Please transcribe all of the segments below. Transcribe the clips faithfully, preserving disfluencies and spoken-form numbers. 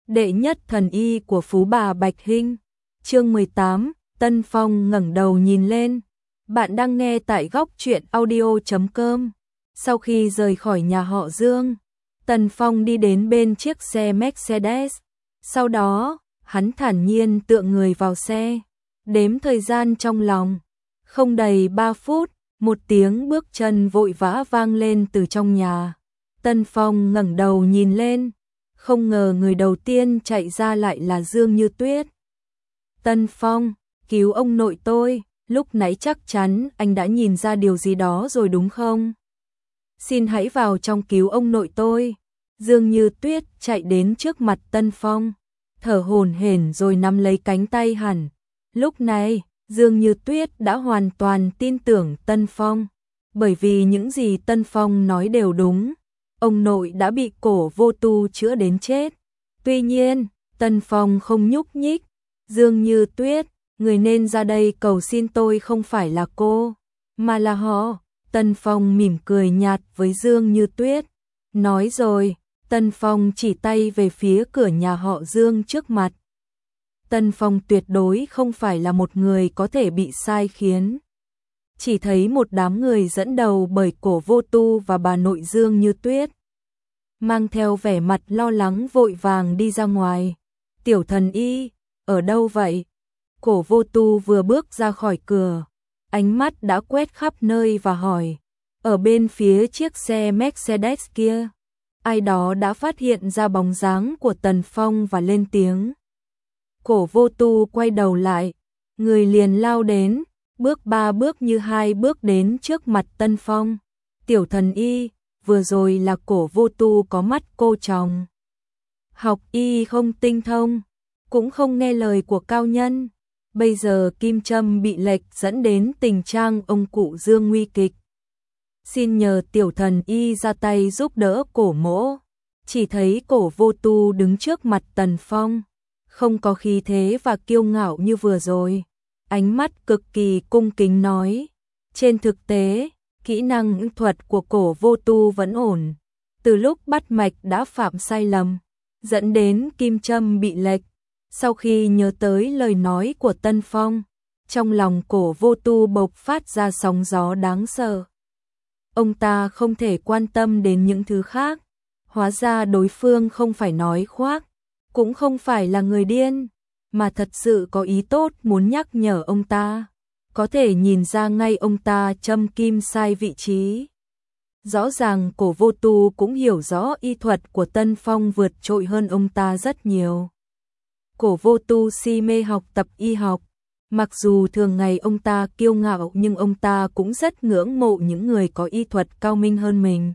đệ nhất thần y của Phú Bà Bạch Hinh. Chương mười tám, Tân Phong ngẩng đầu nhìn lên. Bạn đang nghe tại góc truyện audio chấm com. Sau khi rời khỏi nhà họ Dương, Tần Phong đi đến bên chiếc xe Mercedes. Sau đó, hắn thản nhiên tựa người vào xe, đếm thời gian trong lòng. Không đầy ba phút, một tiếng bước chân vội vã vang lên từ trong nhà. Tần Phong ngẩng đầu nhìn lên, không ngờ người đầu tiên chạy ra lại là Dương Như Tuyết. Tần Phong, cứu ông nội tôi, lúc nãy chắc chắn anh đã nhìn ra điều gì đó rồi đúng không? Xin hãy vào trong cứu ông nội tôi. Dương Như Tuyết chạy đến trước mặt Tần Phong, thở hổn hển rồi nắm lấy cánh tay hắn. Lúc này, Dương Như Tuyết đã hoàn toàn tin tưởng Tần Phong, bởi vì những gì Tần Phong nói đều đúng. Ông nội đã bị Cổ Vô Tu chữa đến chết. Tuy nhiên, Tần Phong không nhúc nhích. Dương Như Tuyết, người nên ra đây cầu xin tôi không phải là cô, mà là họ. Tần Phong mỉm cười nhạt với Dương Như Tuyết. Nói rồi, Tần Phong chỉ tay về phía cửa nhà họ Dương trước mặt. Tần Phong tuyệt đối không phải là một người có thể bị sai khiến. Chỉ thấy một đám người dẫn đầu bởi Cổ Vô Tu và bà nội Dương Như Tuyết, mang theo vẻ mặt lo lắng vội vàng đi ra ngoài. Tiểu thần y, ở đâu vậy? Cổ Vô Tu vừa bước ra khỏi cửa, ánh mắt đã quét khắp nơi và hỏi. Ở bên phía chiếc xe Mercedes kia, ai đó đã phát hiện ra bóng dáng của Tần Phong và lên tiếng. Cổ Vô Tu quay đầu lại, người liền lao đến, bước ba bước như hai bước đến trước mặt Tần Phong. Tiểu thần y, vừa rồi là Cổ Vô Tu có mắt cô chồng. Học y không tinh thông, cũng không nghe lời của cao nhân. Bây giờ kim châm bị lệch dẫn đến tình trạng ông cụ Dương nguy kịch. Xin nhờ tiểu thần y ra tay giúp đỡ Cổ mỗ. Chỉ thấy Cổ Vô Tu đứng trước mặt Tần Phong, không có khí thế và kiêu ngạo như vừa rồi. Ánh mắt cực kỳ cung kính nói. Trên thực tế, kỹ năng thuật của Cổ Vô Tu vẫn ổn. Từ lúc bắt mạch đã phạm sai lầm, dẫn đến kim châm bị lệch. Sau khi nhớ tới lời nói của Tần Phong, trong lòng Cổ Vô Tu bộc phát ra sóng gió đáng sợ. Ông ta không thể quan tâm đến những thứ khác. Hóa ra đối phương không phải nói khoác, cũng không phải là người điên, mà thật sự có ý tốt muốn nhắc nhở ông ta. Có thể nhìn ra ngay ông ta châm kim sai vị trí. Rõ ràng Cổ Vô Tu cũng hiểu rõ y thuật của Tần Phong vượt trội hơn ông ta rất nhiều. Cổ Vô Tu si mê học tập y học. Mặc dù thường ngày ông ta kiêu ngạo nhưng ông ta cũng rất ngưỡng mộ những người có y thuật cao minh hơn mình.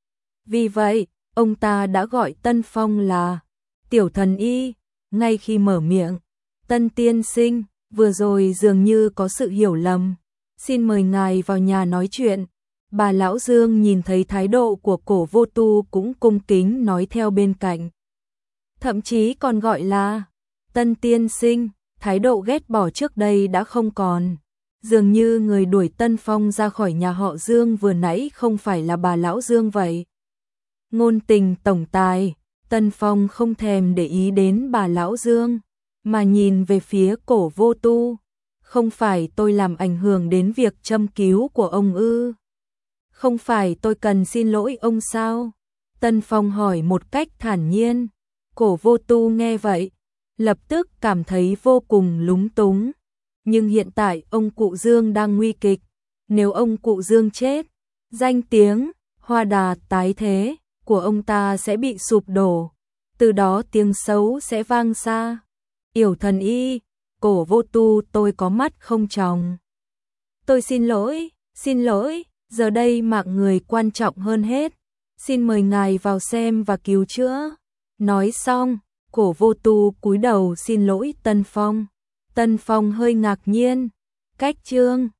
Vì vậy, ông ta đã gọi Tần Phong là tiểu thần y. Ngay khi mở miệng, Tần tiên sinh, vừa rồi dường như có sự hiểu lầm. Xin mời ngài vào nhà nói chuyện. Bà lão Dương nhìn thấy thái độ của Cổ Vô Tu cũng cung kính nói theo bên cạnh. Thậm chí còn gọi là Tần tiên sinh, thái độ ghét bỏ trước đây đã không còn. Dường như người đuổi Tần Phong ra khỏi nhà họ Dương vừa nãy không phải là bà lão Dương vậy. Ngôn tình tổng tài, Tần Phong không thèm để ý đến bà lão Dương, mà nhìn về phía Cổ Vô Tu. Không phải tôi làm ảnh hưởng đến việc châm cứu của ông ư? Không phải tôi cần xin lỗi ông sao? Tần Phong hỏi một cách thản nhiên. Cổ Vô Tu nghe vậy, lập tức cảm thấy vô cùng lúng túng. Nhưng hiện tại ông cụ Dương đang nguy kịch. Nếu ông cụ Dương chết, danh tiếng, hoa đà tái thế của ông ta sẽ bị sụp đổ. Từ đó tiếng xấu sẽ vang xa. Yểu thần y, Cổ Vô Tu, tôi có mắt không tròng. Tôi xin lỗi, xin lỗi, giờ đây mạng người quan trọng hơn hết. Xin mời ngài vào xem và cứu chữa. Nói xong, Cổ Vô Tu cúi đầu xin lỗi Tần Phong. Tần Phong hơi ngạc nhiên. Cách chương